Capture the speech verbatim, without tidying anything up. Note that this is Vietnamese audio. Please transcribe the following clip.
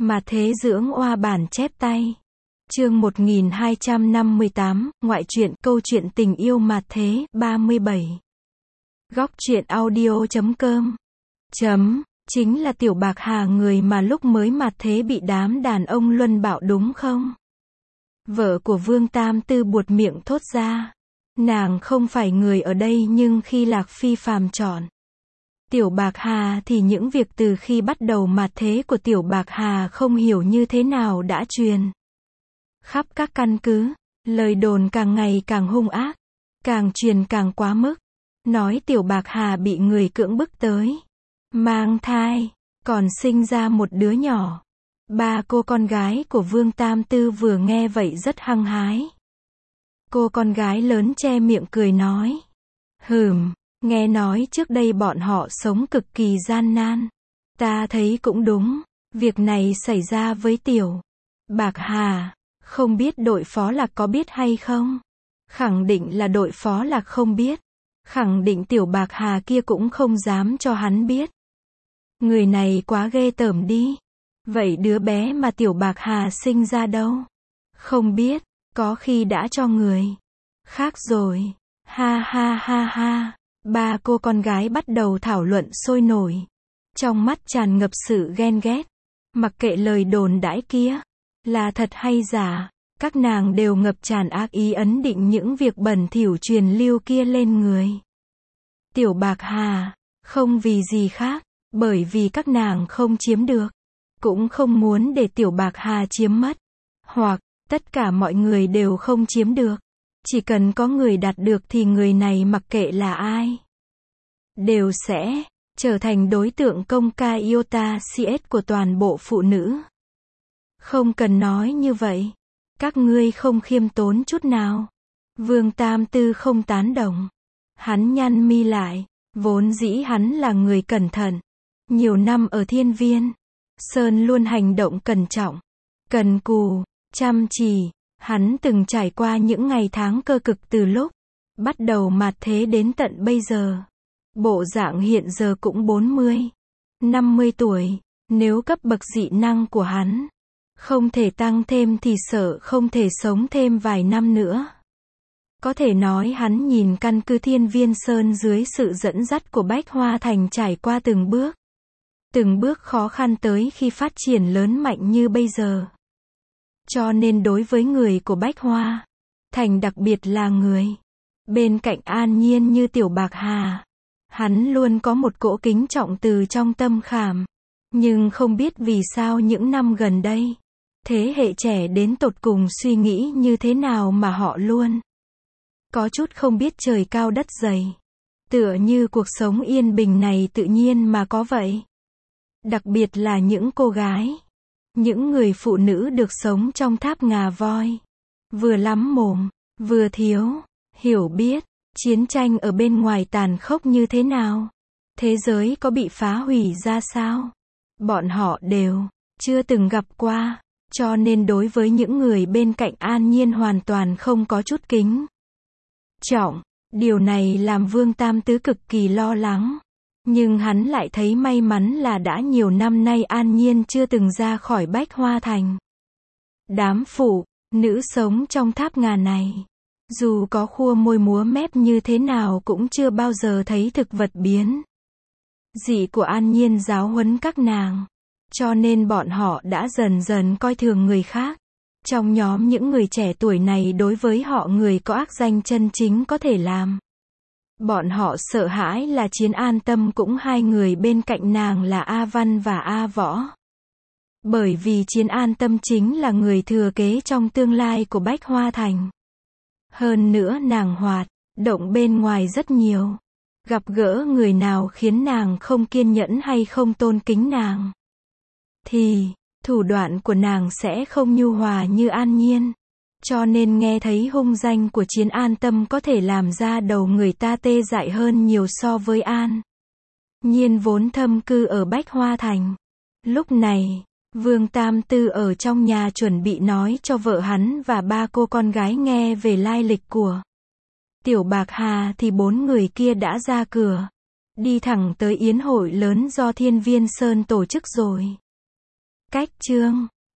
Mà thế dưỡng oa bản chép tay. Chương một nghìn hai trăm năm mươi tám, ngoại truyện, câu chuyện tình yêu mà thế, ba mươi bảy. Góc truyện audio chấm com. Chấm, chính là Tiểu Bạc Hà người mà lúc mới mặt thế bị đám đàn ông luân bạo đúng không? Vợ của Vương Tam Tư buột miệng thốt ra. Nàng không phải người ở đây nhưng khi Lạc Phi phàm chọn Tiểu Bạc Hà thì những việc từ khi bắt đầu mặt thế của Tiểu Bạc Hà không hiểu như thế nào đã truyền khắp các căn cứ, lời đồn càng ngày càng hung ác, càng truyền càng quá mức, nói Tiểu Bạc Hà bị người cưỡng bức tới, mang thai, còn sinh ra một đứa nhỏ. Ba cô con gái của Vương Tam Tư vừa nghe vậy rất hăng hái. Cô con gái lớn che miệng cười nói, hừm, nghe nói trước đây bọn họ sống cực kỳ gian nan. Ta thấy cũng đúng, việc này xảy ra với Tiểu Bạc Hà, không biết đội phó Lạc có biết hay không? Khẳng định là đội phó Lạc không biết. Khẳng định Tiểu Bạc Hà kia cũng không dám cho hắn biết. Người này quá ghê tởm đi. Vậy đứa bé mà Tiểu Bạc Hà sinh ra đâu? Không biết, có khi đã cho người khác rồi. Ha ha ha ha. Ba cô con gái bắt đầu thảo luận sôi nổi. Trong mắt tràn ngập sự ghen ghét. Mặc kệ lời đồn đãi kia là thật hay giả, các nàng đều ngập tràn ác ý ấn định những việc bẩn thỉu truyền lưu kia lên người Tiểu Bạc Hà, không vì gì khác, bởi vì các nàng không chiếm được, cũng không muốn để Tiểu Bạc Hà chiếm mất, hoặc tất cả mọi người đều không chiếm được. Chỉ cần có người đạt được thì người này mặc kệ là ai, đều sẽ trở thành đối tượng công ca iota cs của toàn bộ phụ nữ. Không cần nói như vậy. Các ngươi không khiêm tốn chút nào. Vương Tam Tư không tán đồng. Hắn nhăn mi lại. Vốn dĩ hắn là người cẩn thận. Nhiều năm ở Thiên Viên Sơn luôn hành động cẩn trọng, cần cù, chăm chỉ. Hắn từng trải qua những ngày tháng cơ cực từ lúc bắt đầu mạt thế đến tận bây giờ. Bộ dạng hiện giờ cũng bốn mươi, năm mươi tuổi. Nếu cấp bậc dị năng của hắn không thể tăng thêm thì sợ không thể sống thêm vài năm nữa. Có thể nói hắn nhìn căn cứ Thiên Viên Sơn dưới sự dẫn dắt của Bách Hoa Thành trải qua từng bước, từng bước khó khăn tới khi phát triển lớn mạnh như bây giờ. Cho nên đối với người của Bách Hoa Thành, đặc biệt là người bên cạnh An Nhiên như Tiểu Bạc Hà, hắn luôn có một cỗ kính trọng từ trong tâm khảm. Nhưng không biết vì sao những năm gần đây, thế hệ trẻ đến tột cùng suy nghĩ như thế nào mà họ luôn có chút không biết trời cao đất dày. Tựa như cuộc sống yên bình này tự nhiên mà có vậy. Đặc biệt là những cô gái, những người phụ nữ được sống trong tháp ngà voi. Vừa lắm mồm, vừa thiếu hiểu biết, chiến tranh ở bên ngoài tàn khốc như thế nào, thế giới có bị phá hủy ra sao, bọn họ đều chưa từng gặp qua. Cho nên đối với những người bên cạnh An Nhiên hoàn toàn không có chút kính trọng. Điều này làm Vương Tam Tứ cực kỳ lo lắng. Nhưng hắn lại thấy may mắn là đã nhiều năm nay An Nhiên chưa từng ra khỏi Bách Hoa Thành. Đám phụ nữ sống trong tháp ngà này, dù có khua môi múa mép như thế nào cũng chưa bao giờ thấy thực vật biến dị của An Nhiên giáo huấn các nàng. Cho nên bọn họ đã dần dần coi thường người khác. Trong nhóm những người trẻ tuổi này, đối với họ người có ác danh chân chính có thể làm bọn họ sợ hãi là Chiến An Tâm, cũng hai người bên cạnh nàng là A Văn và A Võ. Bởi vì Chiến An Tâm chính là người thừa kế trong tương lai của Bách Hoa Thành. Hơn nữa nàng hoạt động bên ngoài rất nhiều. Gặp gỡ người nào khiến nàng không kiên nhẫn hay không tôn kính nàng, thì thủ đoạn của nàng sẽ không nhu hòa như An Nhiên. Cho nên nghe thấy hung danh của Chiến An Tâm có thể làm ra đầu người ta tê dại hơn nhiều so với An Nhiên vốn thâm cư ở Bách Hoa Thành. Lúc này, Vương Tam Tư ở trong nhà chuẩn bị nói cho vợ hắn và ba cô con gái nghe về lai lịch của Tiểu Bạc Hà thì bốn người kia đã ra cửa, đi thẳng tới yến hội lớn do Thiên Viên Sơn tổ chức rồi. Cách chương